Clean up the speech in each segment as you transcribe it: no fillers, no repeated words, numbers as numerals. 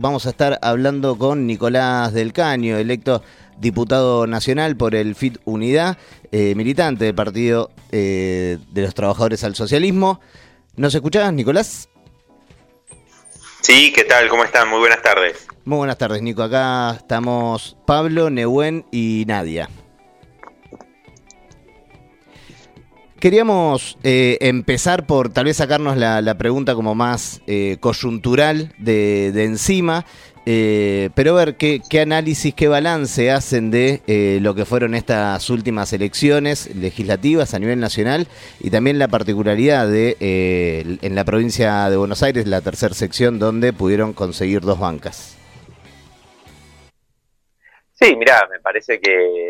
vamos a estar hablando con Nicolás del Caño, electo diputado nacional por el FIT Unidad, militante del Partido de los Trabajadores al Socialismo. ¿Nos escuchás, Nicolás? Sí, ¿qué tal? ¿Cómo están? Muy buenas tardes. Muy buenas tardes, Nico. Acá estamos Pablo, Nehuen y Nadia. Queríamos empezar por tal vez sacarnos la pregunta como más coyuntural de encima, pero ver qué análisis, qué balance hacen de lo que fueron estas últimas elecciones legislativas a nivel nacional y también la particularidad de en la provincia de Buenos Aires, la tercera sección, donde pudieron conseguir 2 bancas. Sí, mirá, me parece que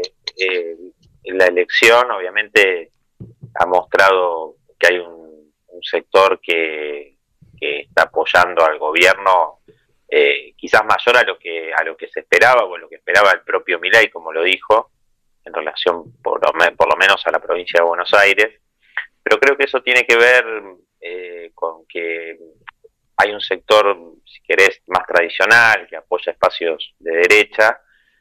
la elección obviamente ha mostrado que hay un sector que está apoyando al gobierno quizás mayor a lo que se esperaba o a lo que esperaba el propio Milei, como lo dijo, en relación por lo menos a la provincia de Buenos Aires. Pero creo que eso tiene que ver con que hay un sector, si querés, más tradicional, que apoya espacios de derecha,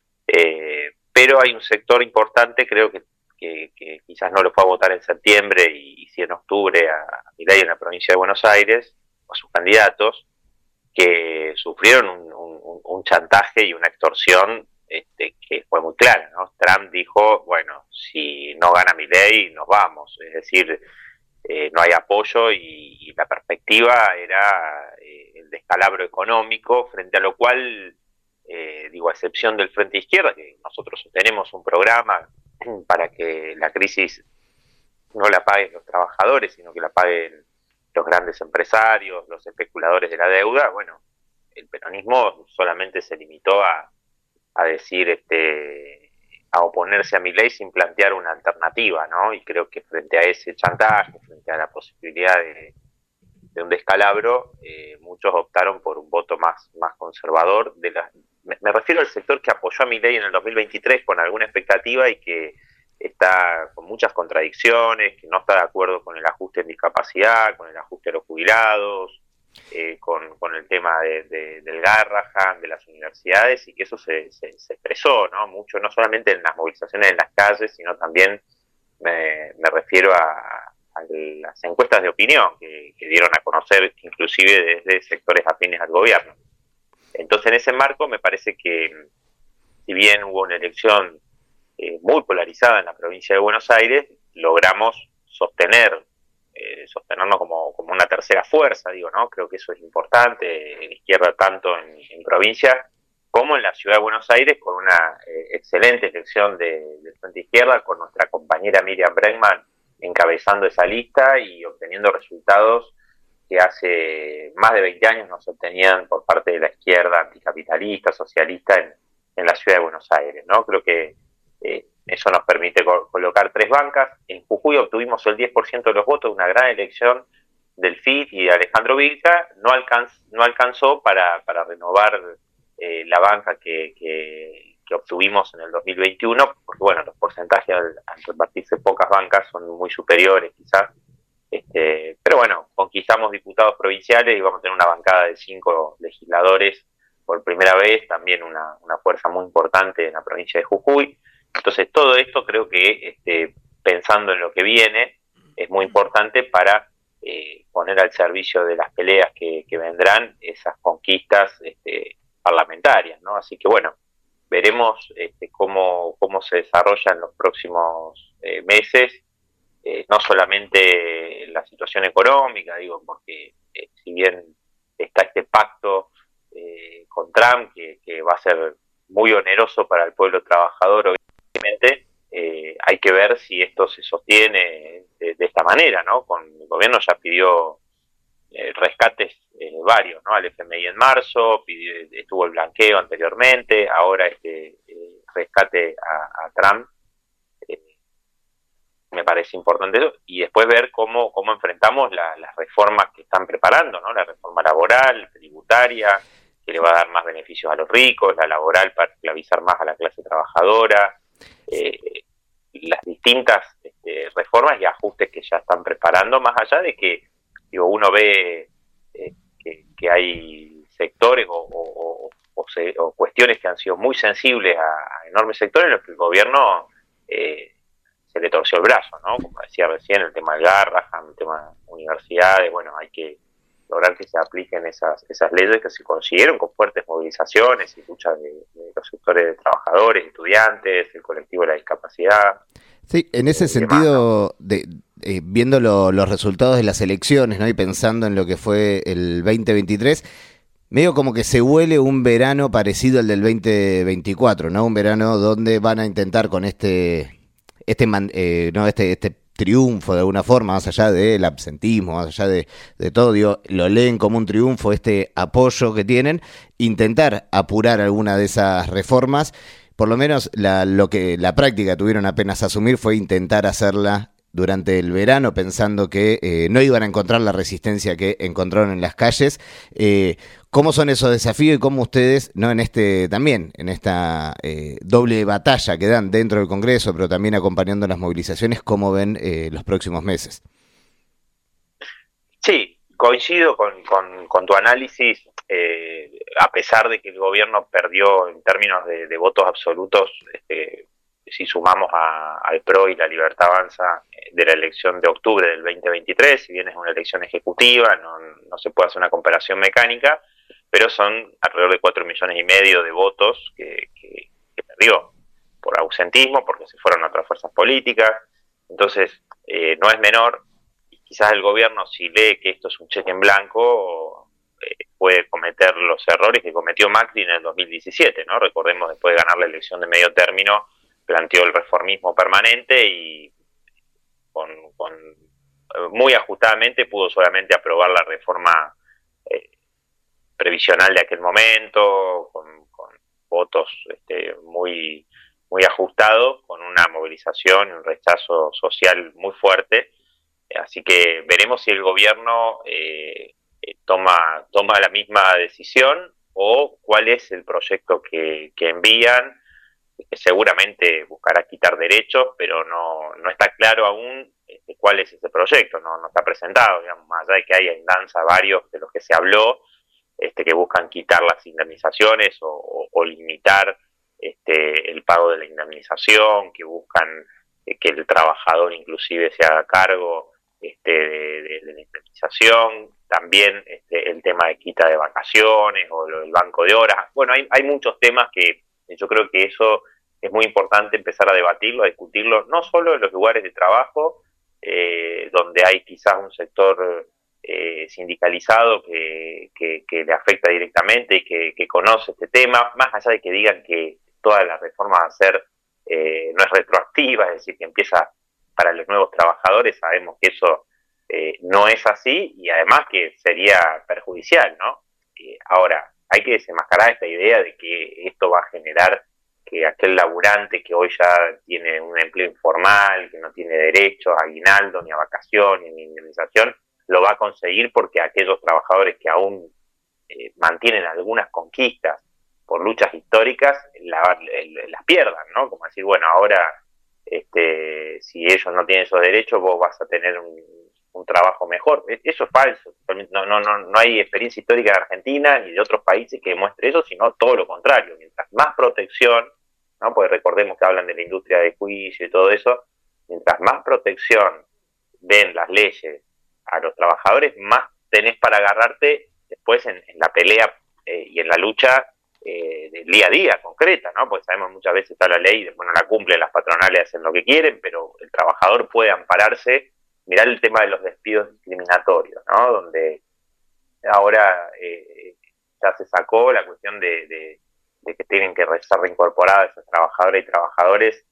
pero hay un sector importante, creo que quizás no lo fue a votar en septiembre y sí en octubre a Milei en la provincia de Buenos Aires, a sus candidatos, que sufrieron un chantaje y una extorsión que fue muy clara, ¿no? Trump dijo, bueno, si no gana Milei, nos vamos. Es decir, no hay apoyo y la perspectiva era el descalabro económico, frente a lo cual, a excepción del Frente Izquierda, que nosotros tenemos un programa para que la crisis no la paguen los trabajadores, sino que la paguen los grandes empresarios, los especuladores de la deuda. Bueno, el peronismo solamente se limitó a decir, a oponerse a Milei sin plantear una alternativa, ¿no? Y creo que frente a ese chantaje, frente a la posibilidad de un descalabro, muchos optaron por un voto más conservador. Me refiero al sector que apoyó a Milei en el 2023 con alguna expectativa y que está con muchas contradicciones, que no está de acuerdo con el ajuste en discapacidad, con el ajuste a los jubilados, con el tema del Garrahan, de las universidades, y que eso se expresó, ¿no? Mucho, no solamente en las movilizaciones en las calles, sino también me refiero a las encuestas de opinión que dieron a conocer inclusive desde sectores afines al gobierno. Entonces, en ese marco me parece que, si bien hubo una elección muy polarizada en la provincia de Buenos Aires, logramos sostenernos como una tercera fuerza, ¿no? Creo que eso es importante, en izquierda tanto en provincia como en la ciudad de Buenos Aires, con una excelente elección del Frente Izquierda, con nuestra compañera Miriam Bregman encabezando esa lista y obteniendo resultados que hace más de 20 años no se obtenían por parte de la izquierda anticapitalista, socialista en la ciudad de Buenos Aires, ¿no? Creo que eso nos permite colocar 3 bancas. En Jujuy obtuvimos el 10% de los votos, una gran elección del FIT y de Alejandro Vilca. No alcanzó para renovar la banca que obtuvimos en el 2021, porque bueno, los porcentajes al repartirse pocas bancas son muy superiores quizás. Pero bueno, conquistamos diputados provinciales y vamos a tener una bancada de 5 legisladores por primera vez, también una fuerza muy importante en la provincia de Jujuy. Entonces todo esto creo que pensando en lo que viene es muy importante para poner al servicio de las peleas que vendrán esas conquistas parlamentarias, ¿no? Así que bueno, veremos cómo se desarrolla en los próximos meses. No solamente la situación económica, porque si bien está este pacto con Trump, que va a ser muy oneroso para el pueblo trabajador, obviamente, hay que ver si esto se sostiene de esta manera, ¿no? El gobierno ya pidió rescates varios, ¿no? Al FMI en marzo, estuvo el blanqueo anteriormente, ahora rescate a Trump. Me parece importante eso, y después ver cómo enfrentamos las reformas que están preparando, ¿no? La reforma laboral, tributaria, que le va a dar más beneficios a los ricos, la laboral para esclavizar más a la clase trabajadora, las distintas reformas y ajustes que ya están preparando, más allá de que uno ve que hay sectores o o cuestiones que han sido muy sensibles a enormes sectores, en los que el gobierno se le torció el brazo, ¿no? Como decía recién, el tema del Garrahan, el tema de universidades, bueno, hay que lograr que se apliquen esas leyes que se consiguieron con fuertes movilizaciones y luchas de los sectores de trabajadores, estudiantes, el colectivo de la discapacidad. Sí, en ese sentido, viendo los resultados de las elecciones, ¿no? Y pensando en lo que fue el 2023, medio como que se huele un verano parecido al del 2024, ¿no? Un verano donde van a intentar con este triunfo de alguna forma, más allá del absentismo, más allá de todo, digo, lo leen como un triunfo, este apoyo que tienen, intentar apurar alguna de esas reformas. Por lo menos lo que la práctica tuvieron apenas asumir fue intentar hacerla durante el verano, pensando que no iban a encontrar la resistencia que encontraron en las calles. ¿Cómo son esos desafíos y cómo ustedes, no en esta doble batalla que dan dentro del Congreso, pero también acompañando las movilizaciones, cómo ven los próximos meses? Sí, coincido con tu análisis. A pesar de que el gobierno perdió en términos de votos absolutos, si sumamos al PRO y la Libertad Avanza de la elección de octubre del 2023, si bien es una elección ejecutiva, no se puede hacer una comparación mecánica, pero son alrededor de 4,5 millones de votos que perdió por ausentismo, porque se fueron a otras fuerzas políticas. Entonces, no es menor, y quizás el gobierno, si lee que esto es un cheque en blanco, puede cometer los errores que cometió Macri en el 2017, ¿no? Recordemos, después de ganar la elección de medio término, planteó el reformismo permanente y muy ajustadamente pudo solamente aprobar la reforma previsional de aquel momento, con votos muy ajustados, con una movilización y un rechazo social muy fuerte. Así que veremos si el gobierno toma la misma decisión o cuál es el proyecto que envían, que seguramente buscará quitar derechos, pero no está claro aún cuál es ese proyecto, no está presentado, digamos, más allá de que hay en danza varios de los que se habló, que buscan quitar las indemnizaciones o limitar el pago de la indemnización, que buscan que el trabajador inclusive se haga cargo de la indemnización, también el tema de quita de vacaciones o el banco de horas. Bueno, hay muchos temas que yo creo que eso es muy importante empezar a debatirlo, a discutirlo, no solo en los lugares de trabajo, donde hay quizás un sector sindicalizado que le afecta directamente y que conoce este tema, más allá de que digan que toda la reforma va a ser no es retroactiva, es decir, que empieza para los nuevos trabajadores. Sabemos que eso no es así y además que sería perjudicial, ¿no? Ahora, hay que desenmascarar esta idea de que esto va a generar que aquel laburante que hoy ya tiene un empleo informal, que no tiene derecho a aguinaldo, ni a vacaciones, ni a indemnización, lo va a conseguir porque aquellos trabajadores que aún mantienen algunas conquistas por luchas históricas las pierdan, ¿no? Como decir, bueno, ahora si ellos no tienen esos derechos, vos vas a tener un trabajo mejor. Eso es falso. No hay experiencia histórica de Argentina ni de otros países que demuestre eso, sino todo lo contrario. Mientras más protección, ¿no? Porque recordemos que hablan de la industria de juicio y todo eso, mientras más protección den las leyes a los trabajadores, más tenés para agarrarte después en la pelea y en la lucha del día a día concreta, ¿no? Porque sabemos muchas veces está la ley y después no la cumplen, las patronales hacen lo que quieren, pero el trabajador puede ampararse. Mirá el tema de los despidos discriminatorios, ¿no? Donde ahora ya se sacó la cuestión de que tienen que ser reincorporadas esas trabajadoras y trabajadores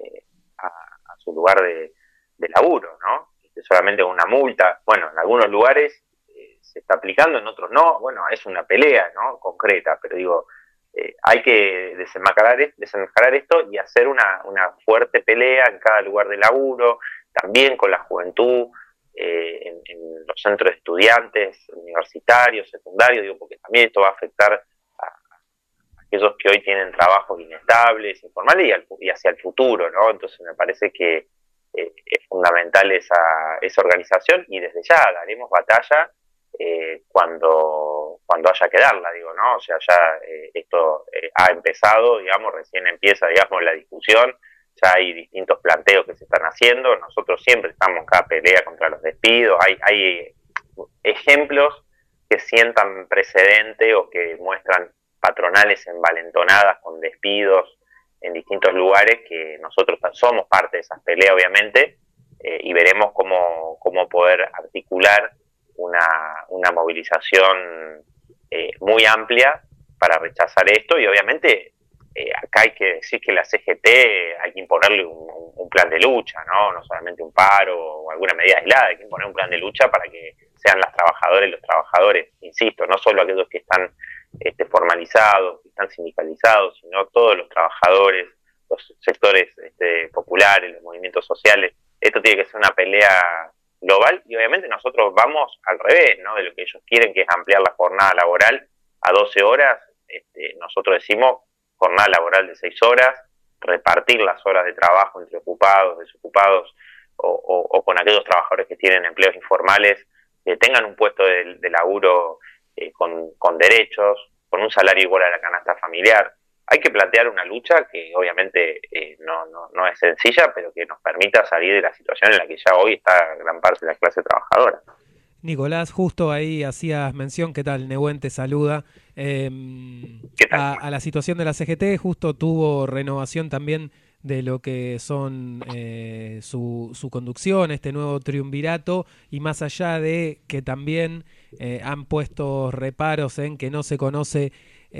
a su lugar de laburo, ¿no? Solamente con una multa. Bueno, en algunos lugares se está aplicando, en otros no. Bueno, es una pelea, ¿no? Concreta, pero digo, hay que desenmascarar esto y hacer una fuerte pelea en cada lugar de laburo, también con la juventud, en los centros de estudiantes, universitarios, secundarios, digo, porque también esto va a afectar a aquellos que hoy tienen trabajos inestables, informales y hacia el futuro, ¿no? Entonces me parece que es fundamental esa organización y desde ya daremos batalla cuando cuando haya que darla, digo, ¿no? O sea, ya esto ha empezado, digamos, recién empieza, digamos, la discusión, ya hay distintos planteos que se están haciendo, nosotros siempre estamos en cada pelea contra los despidos, hay ejemplos que sientan precedente o que muestran patronales envalentonadas con despidos en distintos lugares, que nosotros somos parte de esas peleas, obviamente, y veremos cómo poder articular una movilización muy amplia para rechazar esto. Y obviamente acá hay que decir que la CGT hay que imponerle un plan de lucha, no solamente un paro o alguna medida aislada, hay que imponer un plan de lucha para que sean las trabajadoras y los trabajadores, insisto, no solo aquellos que están formalizados, que están sindicalizados, sino todos los trabajadores, los sectores populares, los movimientos sociales. Esto tiene que ser una pelea global, y obviamente nosotros vamos al revés, ¿no?, de lo que ellos quieren, que es ampliar la jornada laboral a 12 horas. Nosotros decimos jornada laboral de 6 horas, repartir las horas de trabajo entre ocupados, desocupados o con aquellos trabajadores que tienen empleos informales, que tengan un puesto de laburo con derechos, con un salario igual a la canasta familiar. Hay que plantear una lucha que obviamente no es sencilla, pero que nos permita salir de la situación en la que ya hoy está gran parte de la clase trabajadora. Nicolás, justo ahí hacías mención, ¿qué tal? Nehuen te saluda. ¿Qué tal? A la situación de la CGT, justo tuvo renovación también de lo que son su conducción, este nuevo triunvirato, y más allá de que también han puesto reparos en que no se conoce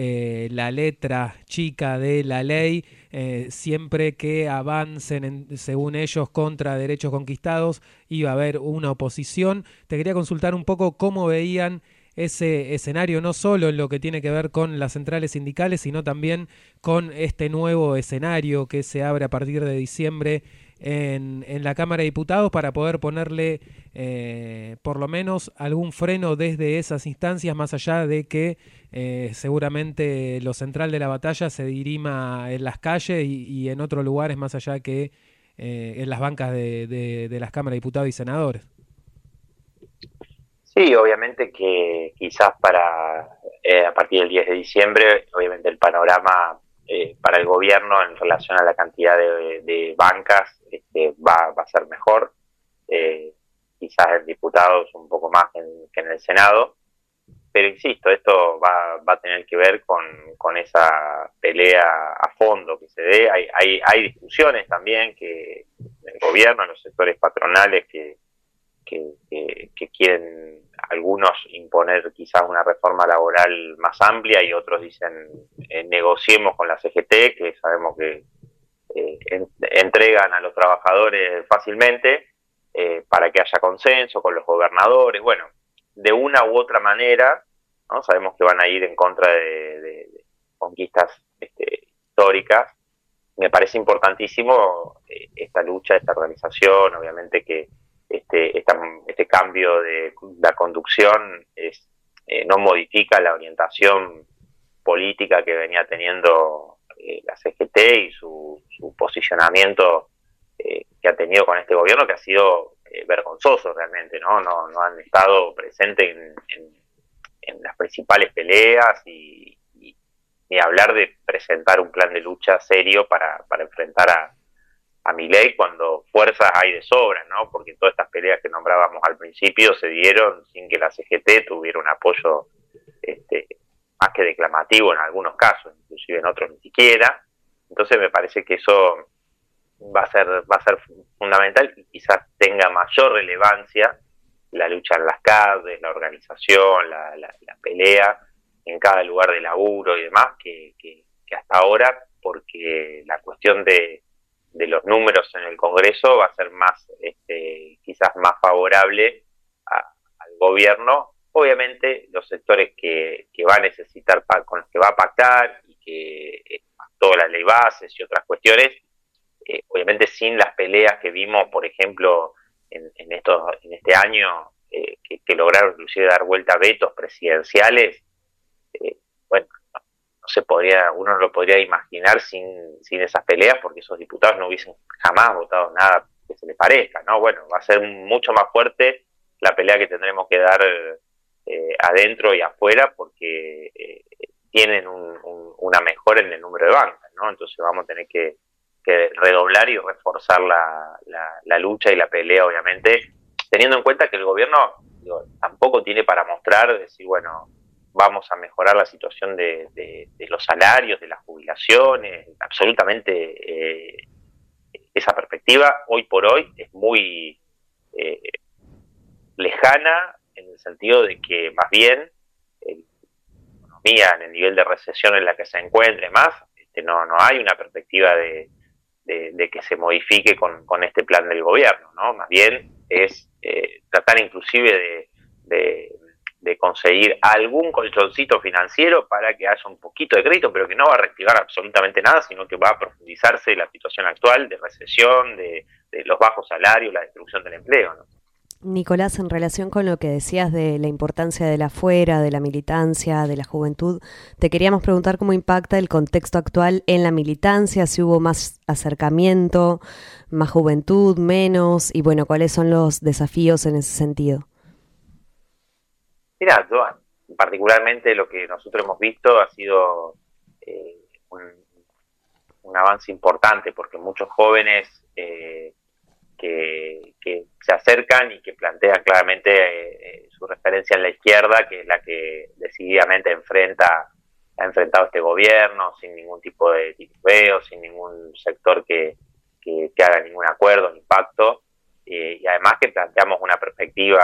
la letra chica de la ley, siempre que avancen, según ellos, contra derechos conquistados, iba a haber una oposición. Te quería consultar un poco cómo veían ese escenario, no solo en lo que tiene que ver con las centrales sindicales, sino también con este nuevo escenario que se abre a partir de diciembre en la Cámara de Diputados, para poder ponerle por lo menos algún freno desde esas instancias, más allá de que seguramente lo central de la batalla se dirima en las calles y en otros lugares, más allá que en las bancas de las Cámaras de Diputados y Senadores. Sí, obviamente que quizás a partir del 10 de diciembre, obviamente el panorama para el gobierno en relación a la cantidad de bancas va a ser mejor, quizás en diputados un poco más que en el Senado, pero insisto, esto va a tener que ver con esa pelea a fondo que se dé. Hay discusiones también que el gobierno, los sectores patronales que quieren algunos imponer quizás una reforma laboral más amplia, y otros dicen negociemos con la CGT, que sabemos que entregan a los trabajadores fácilmente, para que haya consenso con los gobernadores. Bueno, de una u otra manera, ¿no?, sabemos que van a ir en contra de conquistas históricas. Me parece importantísimo esta lucha, esta organización. Obviamente que este cambio de la conducción no modifica la orientación política que venía teniendo la CGT y su posicionamiento que ha tenido con este gobierno, que ha sido vergonzoso realmente, ¿no? No han estado presentes en las principales peleas, y ni hablar de presentar un plan de lucha serio para enfrentar a Milei, cuando fuerzas hay de sobra, ¿no? Porque todas estas peleas que nombrábamos al principio se dieron sin que la CGT tuviera un apoyo más que declamativo en algunos casos, inclusive en otros ni siquiera. Entonces me parece que eso va a ser fundamental, y quizás tenga mayor relevancia la lucha en las calles, la organización, la pelea en cada lugar de laburo y demás, que hasta ahora, porque la cuestión de los números en el Congreso va a ser más, quizás más favorable al gobierno. Obviamente los sectores que va a necesitar, con los que va a pactar, y que toda la ley bases y otras cuestiones, obviamente sin las peleas que vimos, por ejemplo, en este año, que lograron inclusive dar vuelta a vetos presidenciales. Bueno, no se podría, uno no lo podría imaginar sin esas peleas, porque esos diputados no hubiesen jamás votado nada que se les parezca, ¿no? Bueno, va a ser mucho más fuerte la pelea que tendremos que dar adentro y afuera, porque tienen una mejora en el número de bancas, ¿no? Entonces vamos a tener que redoblar y reforzar la lucha y la pelea, obviamente, teniendo en cuenta que el gobierno tampoco tiene para mostrar, decir, bueno, vamos a mejorar la situación de los salarios, de las jubilaciones, absolutamente esa perspectiva hoy por hoy es muy lejana, en el sentido de que más bien la economía en el nivel de recesión en la que se encuentre más, no hay una perspectiva de que se modifique con este plan del gobierno, ¿no? Más bien es tratar inclusive de conseguir algún colchoncito financiero para que haya un poquito de crédito, pero que no va a reactivar absolutamente nada, sino que va a profundizarse la situación actual de recesión, de los bajos salarios, la destrucción del empleo, ¿no? Nicolás, en relación con lo que decías de la importancia del afuera, de la militancia, de la juventud, te queríamos preguntar cómo impacta el contexto actual en la militancia, si hubo más acercamiento, más juventud, menos, y bueno, cuáles son los desafíos en ese sentido. Mira, particularmente lo que nosotros hemos visto ha sido un avance importante, porque muchos jóvenes que se acercan y que plantean claramente su referencia en la izquierda, que es la que decididamente ha enfrentado este gobierno, sin ningún tipo de titubeo, sin ningún sector que haga ningún acuerdo ni pacto, y además que planteamos una perspectiva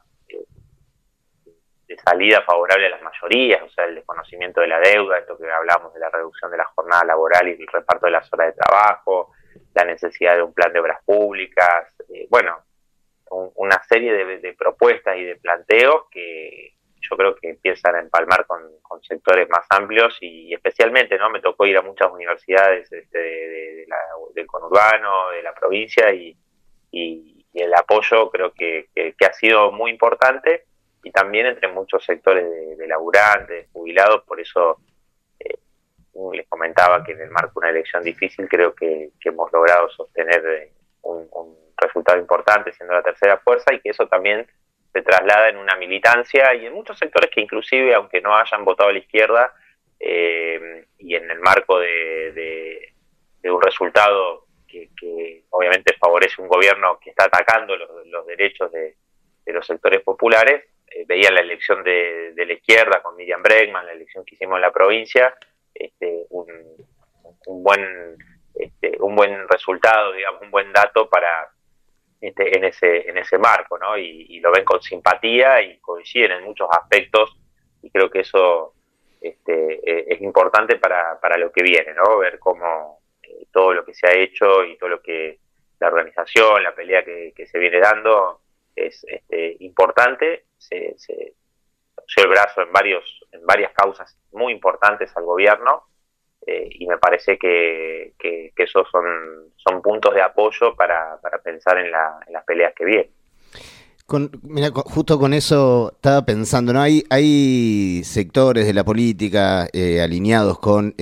de salida favorable a las mayorías, o sea, el desconocimiento de la deuda, esto que hablamos de la reducción de la jornada laboral y el reparto de las horas de trabajo, la necesidad de un plan de obras públicas, una serie de propuestas y de planteos que yo creo que empiezan a empalmar con sectores más amplios, y especialmente, ¿no? Me tocó ir a muchas universidades del conurbano, de la provincia, y el apoyo creo que ha sido muy importante, y también entre muchos sectores de laburantes, de jubilados. Por eso les comentaba que en el marco de una elección difícil creo que hemos logrado sostener un resultado importante, siendo la tercera fuerza, y que eso también se traslada en una militancia y en muchos sectores que inclusive, aunque no hayan votado a la izquierda, y en el marco de un resultado que obviamente favorece un gobierno que está atacando los derechos de los sectores populares, veía la elección de la izquierda con Miriam Bregman, la elección que hicimos en la provincia, un buen resultado, digamos, un buen dato para en ese marco, ¿no? Y lo ven con simpatía y coinciden en muchos aspectos, y creo que eso es importante para lo que viene, ¿no? Ver cómo todo lo que se ha hecho y todo lo que la organización, la pelea que se viene dando es importante. Se dio el brazo en varias causas muy importantes al gobierno, y me parece que esos son puntos de apoyo para pensar en las peleas que vienen. Mira, justo con eso estaba pensando, ¿no? Hay sectores de la política alineados con,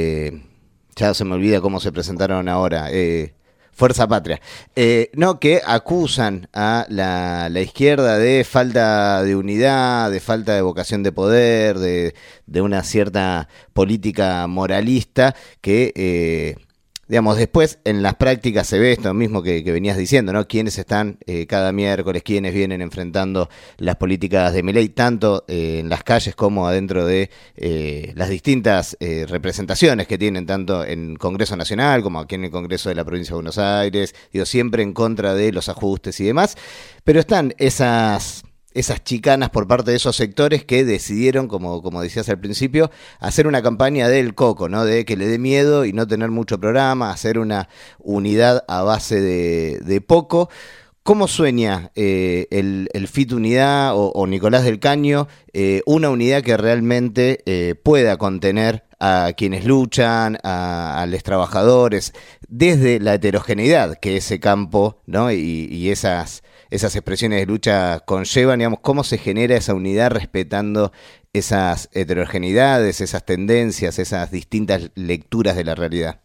ya se me olvida cómo se presentaron ahora, Fuerza Patria, no, que acusan a la izquierda de falta de unidad, de falta de vocación de poder, de una cierta política moralista que, digamos, después en las prácticas se ve esto mismo que venías diciendo, ¿no? Quienes están cada miércoles, quienes vienen enfrentando las políticas de Milei, tanto en las calles como adentro de las distintas representaciones que tienen, tanto en Congreso Nacional como aquí en el Congreso de la Provincia de Buenos Aires, digo, siempre en contra de los ajustes y demás, pero están esas chicanas por parte de esos sectores que decidieron, como decías al principio, hacer una campaña del coco, ¿no? De que le dé miedo y no tener mucho programa, hacer una unidad a base de poco. ¿Cómo sueña el FIT Unidad o Nicolás del Caño una unidad que realmente pueda contener a quienes luchan, a los trabajadores, desde la heterogeneidad que ese campo, ¿no? y esas expresiones de lucha conllevan, digamos, cómo se genera esa unidad respetando esas heterogeneidades, esas tendencias, esas distintas lecturas de la realidad?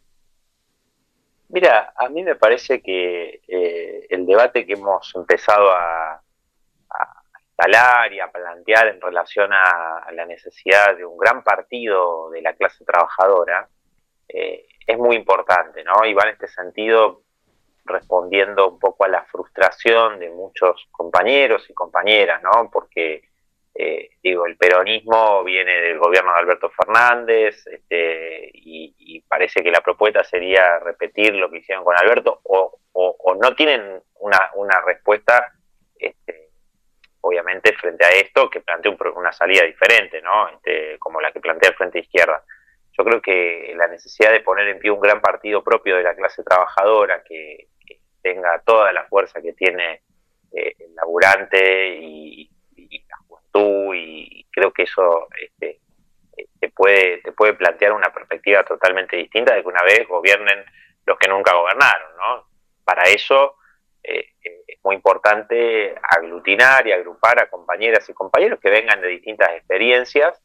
Mira, a mí me parece que el debate que hemos empezado a instalar y a plantear en relación a la necesidad de un gran partido de la clase trabajadora, es muy importante, ¿no? Y va en este sentido respondiendo un poco a la frustración de muchos compañeros y compañeras, ¿no? Porque, el peronismo viene del gobierno de Alberto Fernández, y parece que la propuesta sería repetir lo que hicieron con Alberto, o no tienen una respuesta, obviamente, frente a esto, que plantea una salida diferente, ¿no? Como la que plantea el Frente Izquierda. Yo creo que la necesidad de poner en pie un gran partido propio de la clase trabajadora que tenga toda la fuerza que tiene el laburante y la juventud, y creo que eso te puede plantear una perspectiva totalmente distinta de que una vez gobiernen los que nunca gobernaron, ¿no? Para eso es muy importante aglutinar y agrupar a compañeras y compañeros que vengan de distintas experiencias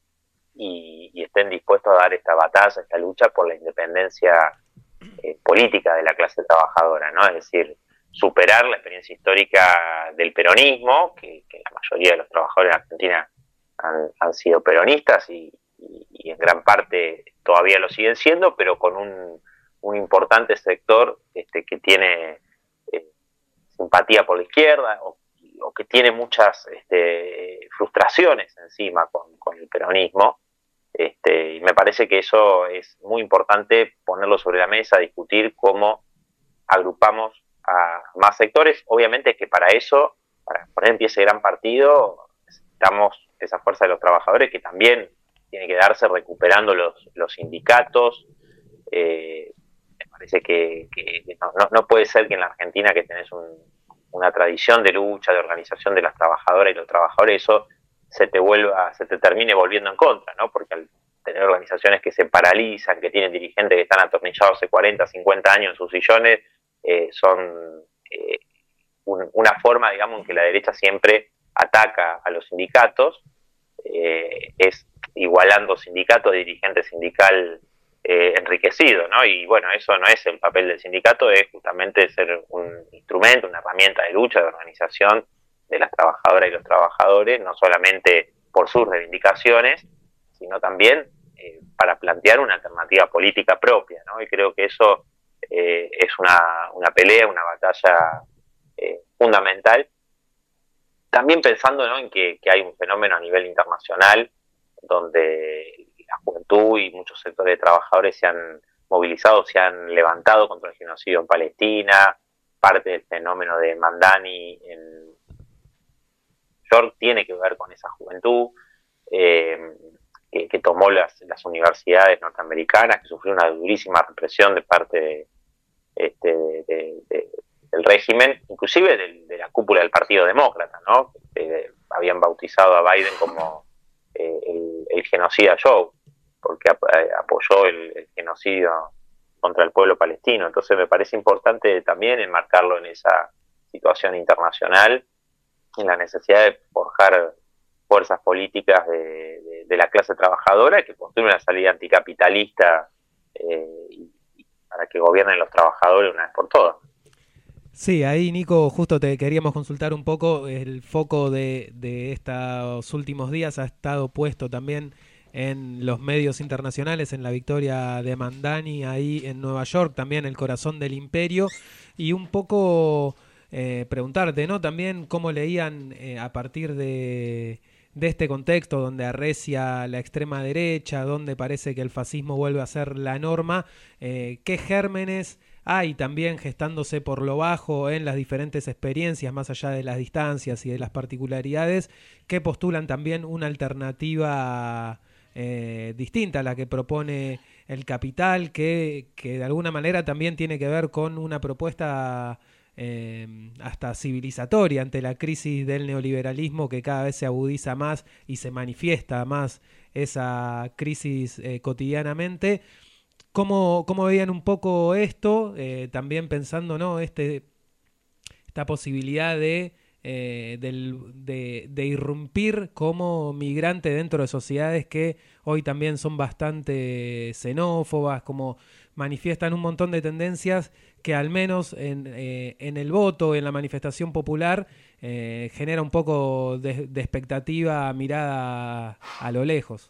y estén dispuestos a dar esta batalla, esta lucha por la independencia política de la clase trabajadora, ¿no? Es decir, superar la experiencia histórica del peronismo, que la mayoría de los trabajadores de Argentina han sido peronistas y en gran parte todavía lo siguen siendo, pero con un importante sector que tiene simpatía por la izquierda o que tiene muchas frustraciones encima con el peronismo. Y me parece que eso es muy importante ponerlo sobre la mesa, discutir cómo agrupamos a más sectores. Obviamente que para eso, para poner en pie ese gran partido, necesitamos esa fuerza de los trabajadores que también tiene que darse recuperando los sindicatos. Me parece que no puede ser que en la Argentina, que tenés una tradición de lucha, de organización de las trabajadoras y los trabajadores, eso se te termine volviendo en contra, ¿no? Porque al tener organizaciones que se paralizan, que tienen dirigentes que están atornillados hace 40, 50 años en sus sillones, son una forma, digamos, en que la derecha siempre ataca a los sindicatos, es igualando sindicato, dirigente sindical enriquecido, ¿no? Y bueno, eso no es el papel del sindicato, es justamente ser un instrumento, una herramienta de lucha, de organización de las trabajadoras y los trabajadores, no solamente por sus reivindicaciones, sino también para plantear una alternativa política propia, ¿no? Y creo que eso es una pelea, una batalla fundamental. También pensando, ¿no?, en que hay un fenómeno a nivel internacional donde la juventud y muchos sectores de trabajadores se han movilizado, se han levantado contra el genocidio en Palestina. Parte del fenómeno de Mandani en York tiene que ver con esa juventud que tomó las universidades norteamericanas, que sufrió una durísima represión de parte del régimen, inclusive de la cúpula del Partido Demócrata, ¿no? Habían bautizado a Biden como el genocida Joe, porque apoyó el genocidio contra el pueblo palestino. Entonces me parece importante también enmarcarlo en esa situación internacional, en la necesidad de forjar fuerzas políticas de la clase trabajadora que postulen una salida anticapitalista para que gobiernen los trabajadores una vez por todas. Sí, ahí Nico, justo te queríamos consultar un poco. El foco de estos últimos días ha estado puesto también en los medios internacionales, en la victoria de Mandani ahí en Nueva York, también el corazón del imperio, y un poco preguntarte, ¿no?, también cómo leían a partir de este contexto donde arrecia la extrema derecha, donde parece que el fascismo vuelve a ser la norma, qué gérmenes hay también gestándose por lo bajo en las diferentes experiencias, más allá de las distancias y de las particularidades, que postulan también una alternativa distinta a la que propone el capital, que de alguna manera también tiene que ver con una propuesta hasta civilizatoria ante la crisis del neoliberalismo, que cada vez se agudiza más y se manifiesta más esa crisis cotidianamente. ¿Cómo veían un poco esto? También pensando, ¿no?, esta posibilidad de de irrumpir como migrante dentro de sociedades que hoy también son bastante xenófobas, como manifiestan un montón de tendencias que al menos en el voto, en la manifestación popular, genera un poco de expectativa mirada a lo lejos.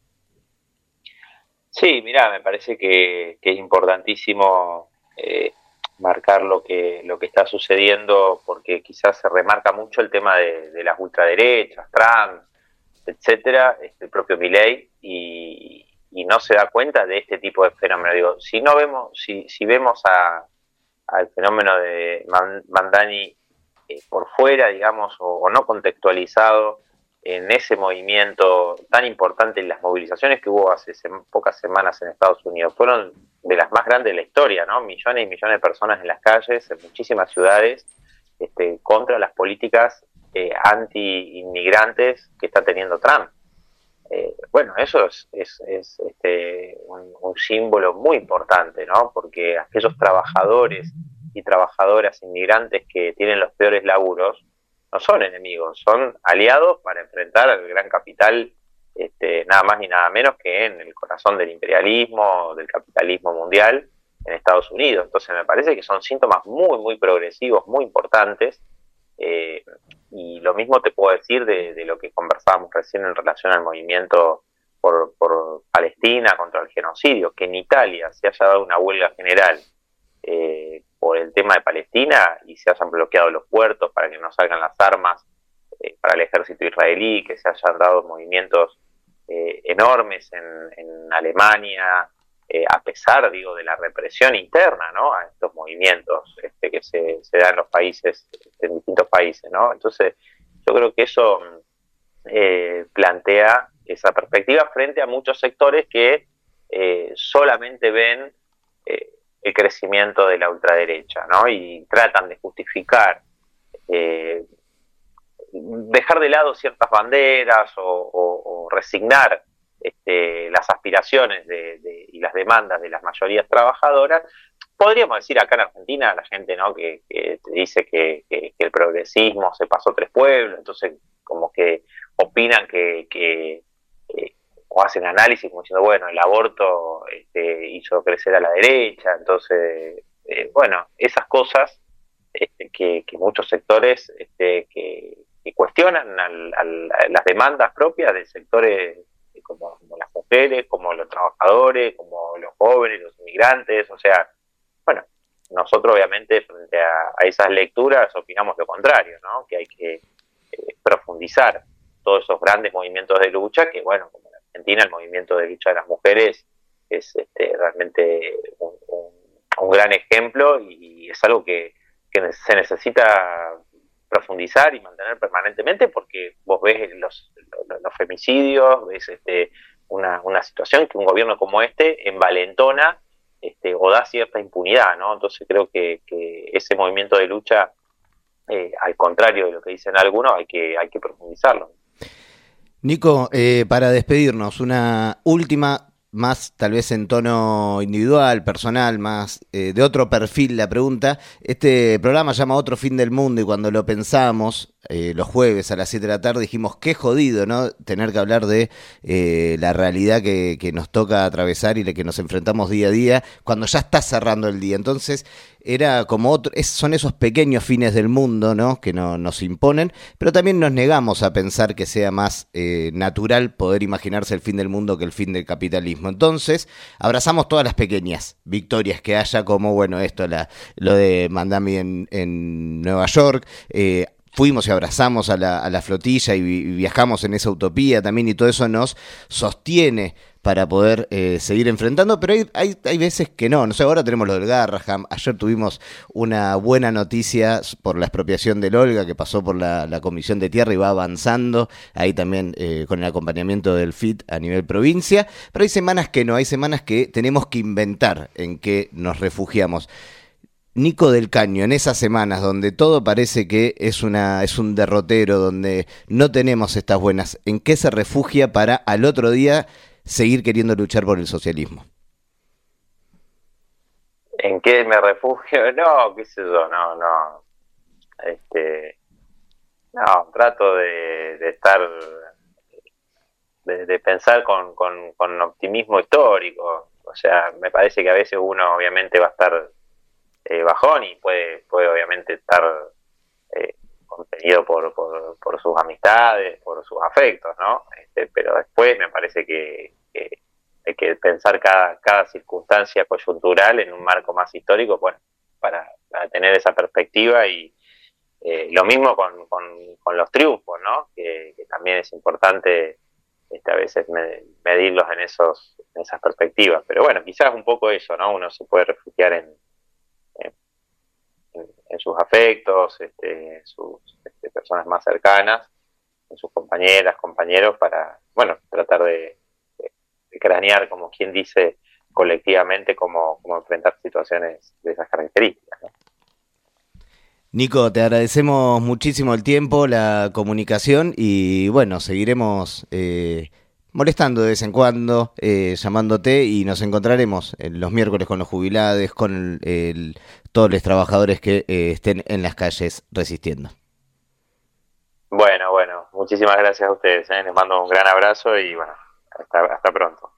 Sí, mirá, me parece que es importantísimo marcar lo que está sucediendo, porque quizás se remarca mucho el tema de las ultraderechas, Trump, etcétera, el propio Milei, y no se da cuenta de este tipo de fenómenos. Digo, si vemos al fenómeno de Mandani por fuera, digamos, o no contextualizado en ese movimiento tan importante, en las movilizaciones que hubo hace pocas semanas en Estados Unidos, fueron de las más grandes de la historia, ¿no? Millones y millones de personas en las calles, en muchísimas ciudades, contra las políticas anti-inmigrantes que está teniendo Trump. Bueno, eso es un símbolo muy importante, ¿no? Porque aquellos trabajadores y trabajadoras inmigrantes que tienen los peores laburos no son enemigos, son aliados para enfrentar al gran capital, nada más ni nada menos que en el corazón del imperialismo, del capitalismo mundial en Estados Unidos. Entonces me parece que son síntomas muy, muy progresivos, muy importantes, y lo mismo te puedo decir de lo que conversábamos recién en relación al movimiento por Palestina contra el genocidio, que en Italia se haya dado una huelga general por el tema de Palestina y se hayan bloqueado los puertos para que no salgan las armas para el ejército israelí, que se hayan dado movimientos enormes en Alemania, a pesar, digo, de la represión interna, ¿no?, a estos movimientos que se dan en los países, en distintos países, ¿no? Entonces, yo creo que eso plantea esa perspectiva frente a muchos sectores que solamente ven el crecimiento de la ultraderecha, ¿no? Y tratan de justificar, dejar de lado ciertas banderas o resignar las aspiraciones y las demandas de las mayorías trabajadoras. Podríamos decir acá en Argentina, la gente, ¿no?, que te dice que el progresismo se pasó 3 pueblos, entonces como que opinan o hacen análisis como diciendo, bueno, el aborto hizo crecer a la derecha, entonces, bueno, esas cosas que muchos sectores que cuestionan las demandas propias de sectores como las mujeres, como los trabajadores, como los jóvenes, los inmigrantes, o sea, bueno, nosotros obviamente frente a esas lecturas opinamos lo contrario, ¿no?, que hay que profundizar todos esos grandes movimientos de lucha, que bueno, como en Argentina el movimiento de lucha de las mujeres es realmente un gran ejemplo, y es algo que se necesita profundizar y mantener permanentemente, porque vos ves los femicidios, ves una situación que un gobierno como envalentona o da cierta impunidad, ¿no? Entonces creo que ese movimiento de lucha, al contrario de lo que dicen algunos, hay que profundizarlo. Nico, para despedirnos, una última, más tal vez en tono individual, personal, más de otro perfil la pregunta. Este programa se llama Otro Fin del Mundo, y cuando lo pensamos los jueves a las 7 de la tarde dijimos, qué jodido, ¿no?, tener que hablar de la realidad que nos toca atravesar y la que nos enfrentamos día a día cuando ya está cerrando el día. Entonces era como son esos pequeños fines del mundo, ¿no?, que nos imponen, pero también nos negamos a pensar que sea más natural poder imaginarse el fin del mundo que el fin del capitalismo. Entonces abrazamos todas las pequeñas victorias que haya, como bueno, lo de Mandami en Nueva York. Fuimos y abrazamos a la flotilla y viajamos en esa utopía también, y todo eso nos sostiene para poder seguir enfrentando, pero hay veces que no sé, ahora tenemos lo del Garraham, ayer tuvimos una buena noticia por la expropiación del Olga, que pasó por la Comisión de Tierra y va avanzando, ahí también con el acompañamiento del FIT a nivel provincia, pero hay semanas que no, hay semanas que tenemos que inventar en qué nos refugiamos. Nico del Caño, en esas semanas donde todo parece que es un derrotero, donde no tenemos estas buenas, ¿en qué se refugia para al otro día seguir queriendo luchar por el socialismo? ¿En qué me refugio? No, qué sé yo, no. No, trato de estar, de pensar con optimismo histórico. O sea, me parece que a veces uno obviamente va a estar bajón y puede obviamente estar contenido por sus amistades, por sus afectos, ¿no? Pero después me parece que hay que pensar cada circunstancia coyuntural en un marco más histórico, bueno, para tener esa perspectiva y lo mismo con los triunfos, ¿no? Que también es importante a veces medirlos en esas perspectivas. Pero bueno, quizás un poco eso, ¿no? Uno se puede refugiar en sus afectos, sus personas más cercanas, en sus compañeras, compañeros, para, bueno, tratar de cranear, como quien dice, colectivamente cómo enfrentar situaciones de esas características, ¿no? Nico, te agradecemos muchísimo el tiempo, la comunicación y bueno, seguiremos molestando de vez en cuando, llamándote y nos encontraremos los miércoles con los jubilados, con todos los trabajadores que estén en las calles resistiendo. Bueno, muchísimas gracias a ustedes, Les mando un gran abrazo y bueno, hasta pronto.